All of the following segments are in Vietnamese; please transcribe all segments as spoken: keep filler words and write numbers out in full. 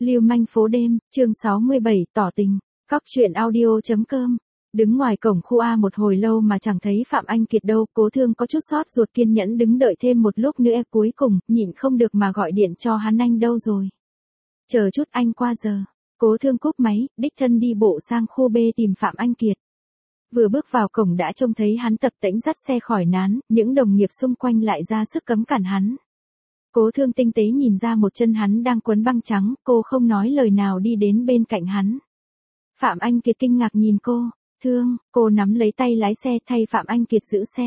Lưu manh phố đêm, chương sáu mươi bảy, tỏ tình. Cóc truyện audio.com. Đứng ngoài cổng khu A một hồi lâu mà chẳng thấy Phạm Anh Kiệt đâu, Cố Thương có chút xót ruột kiên nhẫn đứng đợi thêm một lúc nữa, cuối cùng, nhịn không được mà gọi điện cho hắn. Anh đâu rồi? Chờ chút, anh qua giờ. Cố Thương cúp máy, đích thân đi bộ sang khu B tìm Phạm Anh Kiệt. Vừa bước vào cổng đã trông thấy hắn tập tễnh dắt xe khỏi nán, những đồng nghiệp xung quanh lại ra sức cấm cản hắn. Cố Thương tinh tế nhìn ra một chân hắn đang quấn băng trắng, cô không nói lời nào đi đến bên cạnh hắn. Phạm Anh Kiệt kinh ngạc nhìn cô. Thương, cô nắm lấy tay lái xe thay Phạm Anh Kiệt giữ xe.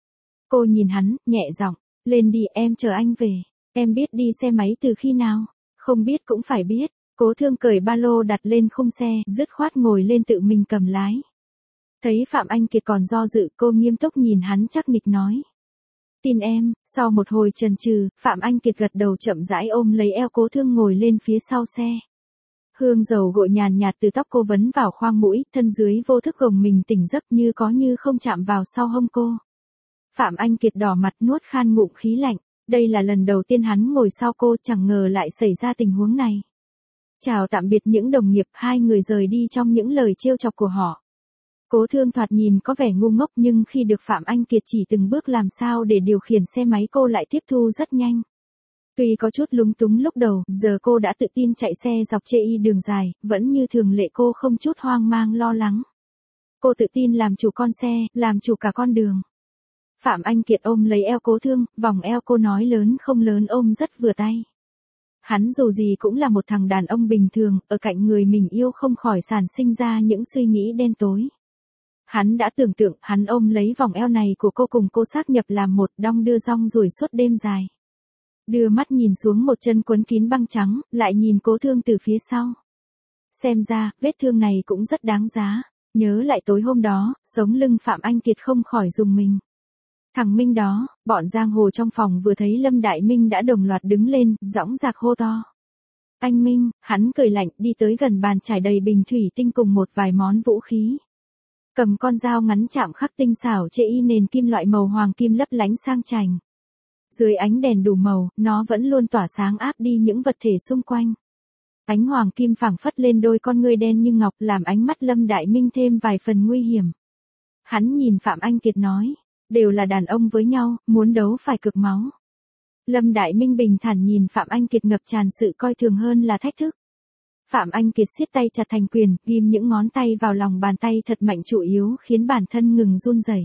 Cô nhìn hắn, nhẹ giọng, lên đi, em chờ anh về. Em biết đi xe máy từ khi nào? Không biết cũng phải biết. Cố Thương cởi ba lô đặt lên khung xe, dứt khoát ngồi lên tự mình cầm lái. Thấy Phạm Anh Kiệt còn do dự, cô nghiêm túc nhìn hắn chắc nịch nói. Tin em. Sau một hồi chần chừ, Phạm Anh Kiệt gật đầu chậm rãi ôm lấy eo Cố Thương ngồi lên phía sau xe. Hương dầu gội nhàn nhạt từ tóc cô vấn vào khoang mũi, thân dưới vô thức gồng mình tỉnh giấc như có như không chạm vào sau hông cô. Phạm Anh Kiệt đỏ mặt nuốt khan ngụm khí lạnh, đây là lần đầu tiên hắn ngồi sau cô, chẳng ngờ lại xảy ra tình huống này. Chào tạm biệt những đồng nghiệp, hai người rời đi trong những lời trêu chọc của họ. Cố Thương thoạt nhìn có vẻ ngu ngốc nhưng khi được Phạm Anh Kiệt chỉ từng bước làm sao để điều khiển xe máy cô lại tiếp thu rất nhanh. Tuy có chút lúng túng lúc đầu, giờ cô đã tự tin chạy xe dọc chê y đường dài, vẫn như thường lệ cô không chút hoang mang lo lắng. Cô tự tin làm chủ con xe, làm chủ cả con đường. Phạm Anh Kiệt ôm lấy eo Cố Thương, vòng eo cô nói lớn không lớn ôm rất vừa tay. Hắn dù gì cũng là một thằng đàn ông bình thường, ở cạnh người mình yêu không khỏi sản sinh ra những suy nghĩ đen tối. Hắn đã tưởng tượng, hắn ôm lấy vòng eo này của cô cùng cô xác nhập làm một, đong đưa rong ruổi suốt đêm dài. Đưa mắt nhìn xuống một chân quấn kín băng trắng, lại nhìn Cố Thương từ phía sau. Xem ra, vết thương này cũng rất đáng giá. Nhớ lại tối hôm đó, sống lưng Phạm Anh Kiệt không khỏi rùng mình. Thằng Minh đó, bọn giang hồ trong phòng vừa thấy Lâm Đại Minh đã đồng loạt đứng lên, dõng dạc hô to. Anh Minh, hắn cười lạnh đi tới gần bàn trải đầy bình thủy tinh cùng một vài món vũ khí. Cầm con dao ngắn chạm khắc tinh xảo chệ y nền kim loại màu hoàng kim lấp lánh sang chảnh. Dưới ánh đèn đủ màu, nó vẫn luôn tỏa sáng áp đi những vật thể xung quanh. Ánh hoàng kim phảng phất lên đôi con ngươi đen như ngọc làm ánh mắt Lâm Đại Minh thêm vài phần nguy hiểm. Hắn nhìn Phạm Anh Kiệt nói, đều là đàn ông với nhau, muốn đấu phải cực máu. Lâm Đại Minh bình thản nhìn Phạm Anh Kiệt ngập tràn sự coi thường hơn là thách thức. Phạm Anh Kiệt siết tay chặt thành quyền, ghim những ngón tay vào lòng bàn tay thật mạnh chủ yếu khiến bản thân ngừng run rẩy.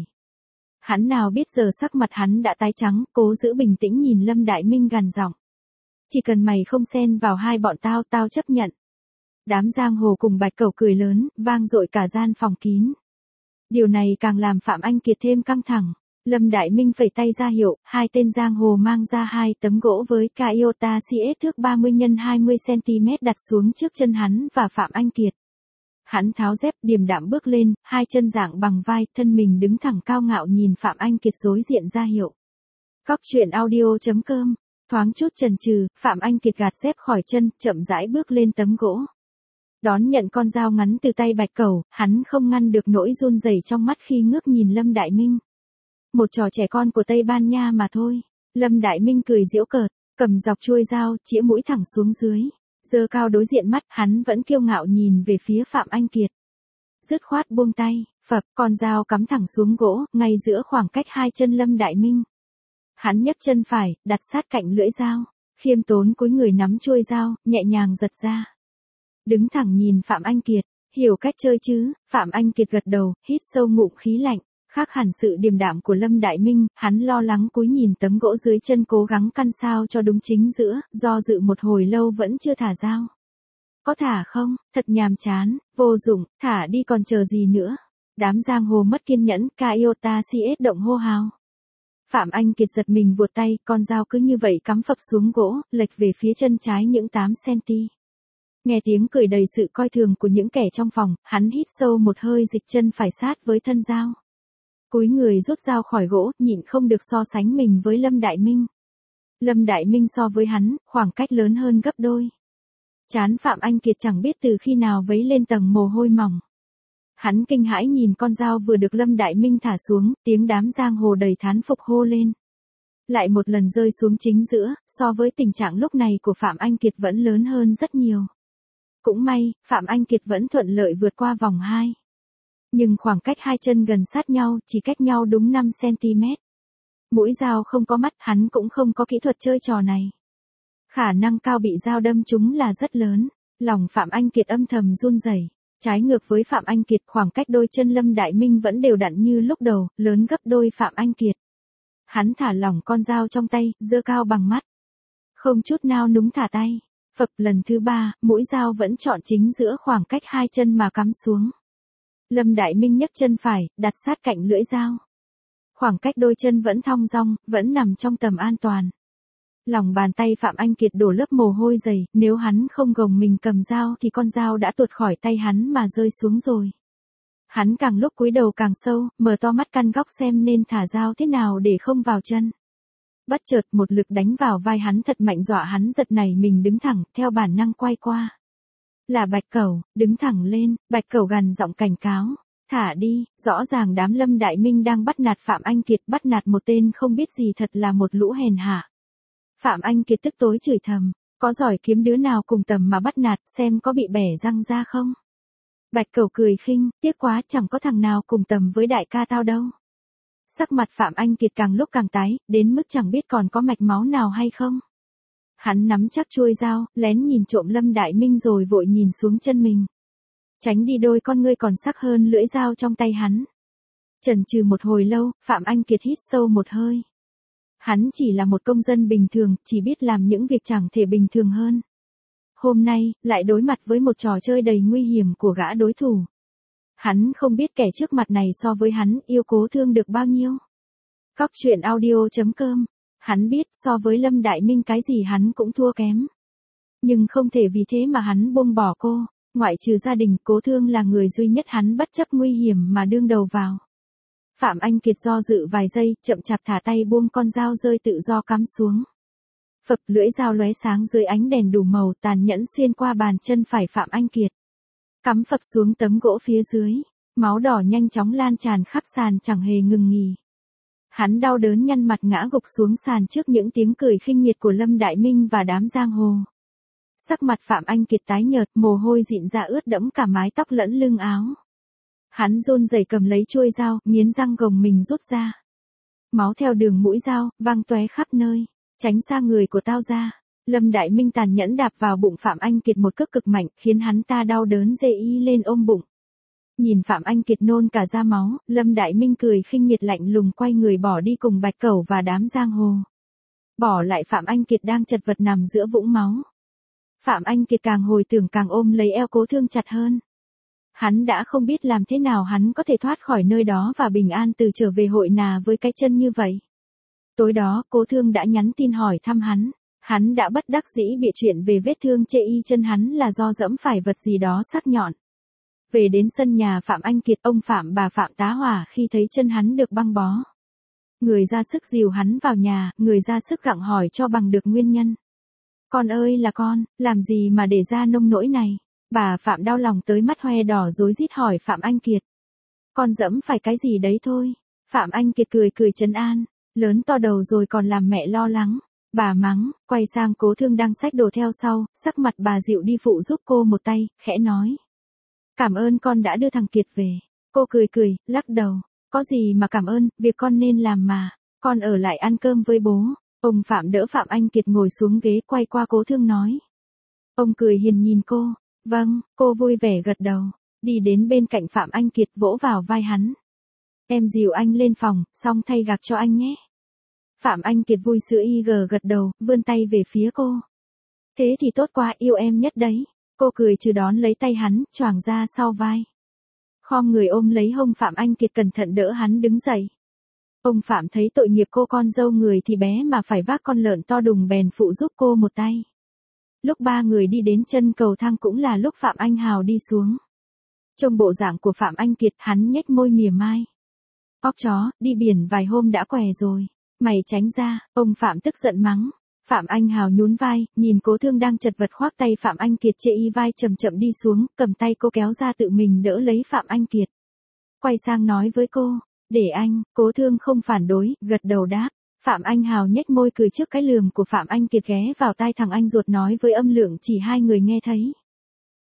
Hắn nào biết giờ sắc mặt hắn đã tái trắng, cố giữ bình tĩnh nhìn Lâm Đại Minh gằn giọng. Chỉ cần mày không xen vào hai bọn tao, tao chấp nhận. Đám giang hồ cùng Bạch Cẩu cười lớn, vang dội cả gian phòng kín. Điều này càng làm Phạm Anh Kiệt thêm căng thẳng. Lâm Đại Minh phẩy tay ra hiệu, hai tên giang hồ mang ra hai tấm gỗ với Toyota xê ét thước ba mươi nhân hai mươi xăng-ti-mét đặt xuống trước chân hắn và Phạm Anh Kiệt. Hắn tháo dép điềm đạm bước lên, hai chân dạng bằng vai, thân mình đứng thẳng cao ngạo nhìn Phạm Anh Kiệt đối diện ra hiệu. Cóc truyện audio.com. Thoáng chút chần chừ, Phạm Anh Kiệt gạt dép khỏi chân, chậm rãi bước lên tấm gỗ. Đón nhận con dao ngắn từ tay Bạch Cẩu, hắn không ngăn được nỗi run rẩy trong mắt khi ngước nhìn Lâm Đại Minh. Một trò trẻ con của Tây Ban Nha mà thôi. Lâm Đại Minh cười giễu cợt, cầm dọc chuôi dao, chĩa mũi thẳng xuống dưới. Giơ cao đối diện mắt, hắn vẫn kiêu ngạo nhìn về phía Phạm Anh Kiệt. Dứt khoát buông tay, phập, con dao cắm thẳng xuống gỗ, ngay giữa khoảng cách hai chân Lâm Đại Minh. Hắn nhấc chân phải, đặt sát cạnh lưỡi dao, khiêm tốn cúi người nắm chuôi dao, nhẹ nhàng giật ra. Đứng thẳng nhìn Phạm Anh Kiệt, hiểu cách chơi chứ? Phạm Anh Kiệt gật đầu, hít sâu ngụm khí lạnh. Khác hẳn sự điềm đạm của Lâm Đại Minh, hắn lo lắng cúi nhìn tấm gỗ dưới chân cố gắng căn sao cho đúng chính giữa, do dự một hồi lâu vẫn chưa thả dao. Có thả không? Thật nhàm chán, vô dụng, thả đi còn chờ gì nữa? Đám giang hồ mất kiên nhẫn, Toyota xê ét động hô hào. Phạm Anh Kiệt giật mình vuột tay, con dao cứ như vậy cắm phập xuống gỗ, lệch về phía chân trái những tám xăng-ti-mét. Nghe tiếng cười đầy sự coi thường của những kẻ trong phòng, hắn hít sâu một hơi dịch chân phải sát với thân dao. Cúi người rút dao khỏi gỗ, nhịn không được so sánh mình với Lâm Đại Minh. Lâm Đại Minh so với hắn, khoảng cách lớn hơn gấp đôi. Trán Phạm Anh Kiệt chẳng biết từ khi nào vấy lên tầng mồ hôi mỏng. Hắn kinh hãi nhìn con dao vừa được Lâm Đại Minh thả xuống, tiếng đám giang hồ đầy thán phục hô lên. Lại một lần rơi xuống chính giữa, so với tình trạng lúc này của Phạm Anh Kiệt vẫn lớn hơn rất nhiều. Cũng may, Phạm Anh Kiệt vẫn thuận lợi vượt qua vòng hai. Nhưng khoảng cách hai chân gần sát nhau, chỉ cách nhau đúng năm xăng-ti-mét. Mũi dao không có mắt, hắn cũng không có kỹ thuật chơi trò này. Khả năng cao bị dao đâm trúng là rất lớn. Lòng Phạm Anh Kiệt âm thầm run rẩy. Trái ngược với Phạm Anh Kiệt, khoảng cách đôi chân Lâm Đại Minh vẫn đều đặn như lúc đầu, lớn gấp đôi Phạm Anh Kiệt. Hắn thả lỏng con dao trong tay, giơ cao bằng mắt. Không chút nao núng thả tay. Phập lần thứ ba, mũi dao vẫn chọn chính giữa khoảng cách hai chân mà cắm xuống. Lâm Đại Minh nhấc chân phải, đặt sát cạnh lưỡi dao. Khoảng cách đôi chân vẫn thong dong, vẫn nằm trong tầm an toàn. Lòng bàn tay Phạm Anh Kiệt đổ lớp mồ hôi dày, nếu hắn không gồng mình cầm dao thì con dao đã tuột khỏi tay hắn mà rơi xuống rồi. Hắn càng lúc cúi đầu càng sâu, mở to mắt căn góc xem nên thả dao thế nào để không vào chân. Bất chợt một lực đánh vào vai hắn thật mạnh dọa hắn giật nảy mình đứng thẳng, theo bản năng quay qua. Là Bạch Cẩu, đứng thẳng lên, Bạch Cẩu gằn giọng cảnh cáo. Thả đi, rõ ràng đám Lâm Đại Minh đang bắt nạt Phạm Anh Kiệt, bắt nạt một tên không biết gì thật là một lũ hèn hạ. Phạm Anh Kiệt tức tối chửi thầm, có giỏi kiếm đứa nào cùng tầm mà bắt nạt, xem có bị bẻ răng ra không. Bạch Cẩu cười khinh, tiếc quá chẳng có thằng nào cùng tầm với đại ca tao đâu. Sắc mặt Phạm Anh Kiệt càng lúc càng tái, đến mức chẳng biết còn có mạch máu nào hay không. Hắn nắm chắc chuôi dao, lén nhìn trộm Lâm Đại Minh rồi vội nhìn xuống chân mình. Tránh đi đôi con ngươi còn sắc hơn lưỡi dao trong tay hắn. Chần chừ một hồi lâu, Phạm Anh Kiệt hít sâu một hơi. Hắn chỉ là một công dân bình thường, chỉ biết làm những việc chẳng thể bình thường hơn. Hôm nay, lại đối mặt với một trò chơi đầy nguy hiểm của gã đối thủ. Hắn không biết kẻ trước mặt này so với hắn yêu Cố Thương được bao nhiêu. Cóc truyện audio chấm com. Hắn biết so với Lâm Đại Minh cái gì hắn cũng thua kém. Nhưng không thể vì thế mà hắn buông bỏ cô. Ngoại trừ gia đình, Cố Thương là người duy nhất hắn bất chấp nguy hiểm mà đương đầu vào. Phạm Anh Kiệt do dự vài giây, chậm chạp thả tay buông con dao rơi tự do cắm xuống. Phập lưỡi dao lóe sáng dưới ánh đèn đủ màu, tàn nhẫn xuyên qua bàn chân phải Phạm Anh Kiệt. Cắm phập xuống tấm gỗ phía dưới, máu đỏ nhanh chóng lan tràn khắp sàn chẳng hề ngừng nghỉ. Hắn đau đớn nhăn mặt ngã gục xuống sàn trước những tiếng cười khinh miệt của Lâm Đại Minh và đám giang hồ. Sắc mặt Phạm Anh Kiệt tái nhợt, mồ hôi dịn ra ướt đẫm cả mái tóc lẫn lưng áo. Hắn run rẩy cầm lấy chuôi dao, nghiến răng gồng mình rút ra. Máu theo đường mũi dao, văng tóe khắp nơi. Tránh xa người của tao ra. Lâm Đại Minh tàn nhẫn đạp vào bụng Phạm Anh Kiệt một cước cực mạnh, khiến hắn ta đau đớn dê y lên ôm bụng. Nhìn Phạm Anh Kiệt nôn cả ra máu, Lâm Đại Minh cười khinh miệt lạnh lùng quay người bỏ đi cùng Bạch Cẩu và đám giang hồ. Bỏ lại Phạm Anh Kiệt đang chật vật nằm giữa vũng máu. Phạm Anh Kiệt càng hồi tưởng càng ôm lấy eo Cố Thương chặt hơn. Hắn đã không biết làm thế nào hắn có thể thoát khỏi nơi đó và bình an từ trở về Hội Nà với cái chân như vậy. Tối đó, Cố Thương đã nhắn tin hỏi thăm hắn. Hắn đã bất đắc dĩ bịa chuyện về vết thương chê y chân hắn là do dẫm phải vật gì đó sắc nhọn. Về đến sân nhà Phạm Anh Kiệt, ông Phạm bà Phạm tá hỏa khi thấy chân hắn được băng bó. Người ra sức dìu hắn vào nhà, người ra sức gặng hỏi cho bằng được nguyên nhân. Con ơi là con, làm gì mà để ra nông nỗi này? Bà Phạm đau lòng tới mắt hoe đỏ rối rít hỏi Phạm Anh Kiệt. Con dẫm phải cái gì đấy thôi. Phạm Anh Kiệt cười cười trấn an. Lớn to đầu rồi còn làm mẹ lo lắng. Bà mắng, quay sang Cố Thương đang xách đồ theo sau, sắc mặt bà dịu đi phụ giúp cô một tay, khẽ nói. Cảm ơn con đã đưa thằng Kiệt về. Cô cười cười, lắc đầu. Có gì mà cảm ơn, việc con nên làm mà. Con ở lại ăn cơm với bố. Ông Phạm đỡ Phạm Anh Kiệt ngồi xuống ghế, quay qua Cố Thương nói. Ông cười hiền nhìn cô. Vâng, cô vui vẻ gật đầu. Đi đến bên cạnh Phạm Anh Kiệt vỗ vào vai hắn. Em dìu anh lên phòng, xong thay gạc cho anh nhé. Phạm Anh Kiệt vui sữa y gờ gật đầu, vươn tay về phía cô. Thế thì tốt quá, yêu em nhất đấy. Cô cười trừ đón lấy tay hắn, choàng ra sau vai. Khom người ôm lấy hông Phạm Anh Kiệt cẩn thận đỡ hắn đứng dậy. Ông Phạm thấy tội nghiệp cô con dâu người thì bé mà phải vác con lợn to đùng bèn phụ giúp cô một tay. Lúc ba người đi đến chân cầu thang cũng là lúc Phạm Anh Hào đi xuống. Trông bộ dạng của Phạm Anh Kiệt, hắn nhếch môi mỉa mai. Óc chó, đi biển vài hôm đã què rồi. Mày tránh ra, ông Phạm tức giận mắng. Phạm Anh Hào nhún vai, nhìn Cố Thương đang chật vật khoác tay Phạm Anh Kiệt chê y vai chậm chậm đi xuống, cầm tay cô kéo ra tự mình đỡ lấy Phạm Anh Kiệt. Quay sang nói với cô, để anh. Cố Thương không phản đối, gật đầu đáp. Phạm Anh Hào nhếch môi cười trước cái lườm của Phạm Anh Kiệt ghé vào tai thằng anh ruột nói với âm lượng chỉ hai người nghe thấy.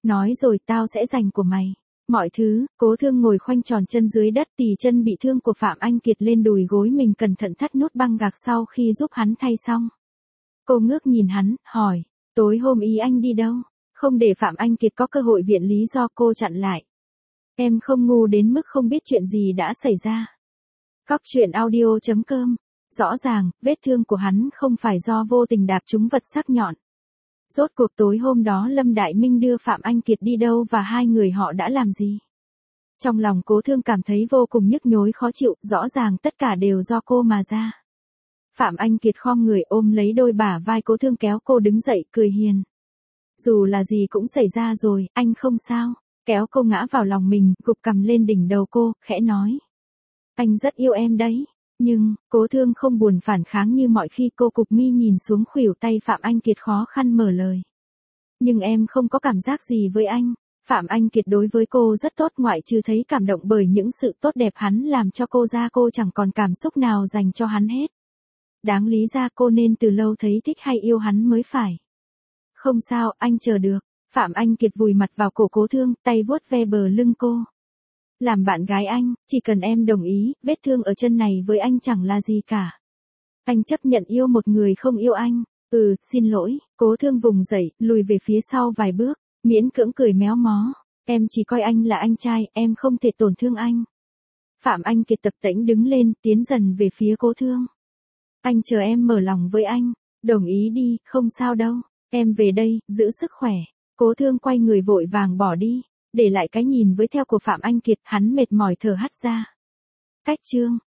Nói rồi tao sẽ giành của mày. Mọi thứ, Cố Thương ngồi khoanh tròn chân dưới đất, tì chân bị thương của Phạm Anh Kiệt lên đùi gối mình cẩn thận thắt nút băng gạc sau khi giúp hắn thay xong. Cô ngước nhìn hắn, hỏi, tối hôm ý anh đi đâu? Không để Phạm Anh Kiệt có cơ hội viện lý do, cô chặn lại. Em không ngu đến mức không biết chuyện gì đã xảy ra. Cóc truyện audio chấm com. Rõ ràng, vết thương của hắn không phải do vô tình đạp trúng vật sắc nhọn. Rốt cuộc tối hôm đó Lâm Đại Minh đưa Phạm Anh Kiệt đi đâu và hai người họ đã làm gì? Trong lòng Cố Thương cảm thấy vô cùng nhức nhối khó chịu, rõ ràng tất cả đều do cô mà ra. Phạm Anh Kiệt khom người ôm lấy đôi bả vai Cố Thương kéo cô đứng dậy, cười hiền. Dù là gì cũng xảy ra rồi, anh không sao. Kéo cô ngã vào lòng mình, gục cằm lên đỉnh đầu cô, khẽ nói. Anh rất yêu em đấy. Nhưng, Cố Thương không buồn phản kháng như mọi khi, cô cụp mi nhìn xuống khuỷu tay Phạm Anh Kiệt khó khăn mở lời. Nhưng em không có cảm giác gì với anh. Phạm Anh Kiệt đối với cô rất tốt, ngoại trừ thấy cảm động bởi những sự tốt đẹp hắn làm cho cô ra, cô chẳng còn cảm xúc nào dành cho hắn hết. Đáng lý ra cô nên từ lâu thấy thích hay yêu hắn mới phải. Không sao, anh chờ được. Phạm Anh Kiệt vùi mặt vào cổ Cố Thương, tay vuốt ve bờ lưng cô. Làm bạn gái anh, chỉ cần em đồng ý, vết thương ở chân này với anh chẳng là gì cả. Anh chấp nhận yêu một người không yêu anh. Ừ, xin lỗi. Cố Thương vùng dậy, lùi về phía sau vài bước, miễn cưỡng cười méo mó. Em chỉ coi anh là anh trai, em không thể tổn thương anh. Phạm Anh Kiệt tập tễnh đứng lên, tiến dần về phía Cố Thương. Anh chờ em mở lòng với anh. Đồng ý đi, không sao đâu. Em về đây, giữ sức khỏe. Cố Thương quay người vội vàng bỏ đi, để lại cái nhìn với theo của Phạm Anh Kiệt, hắn mệt mỏi thở hắt ra. Cách chương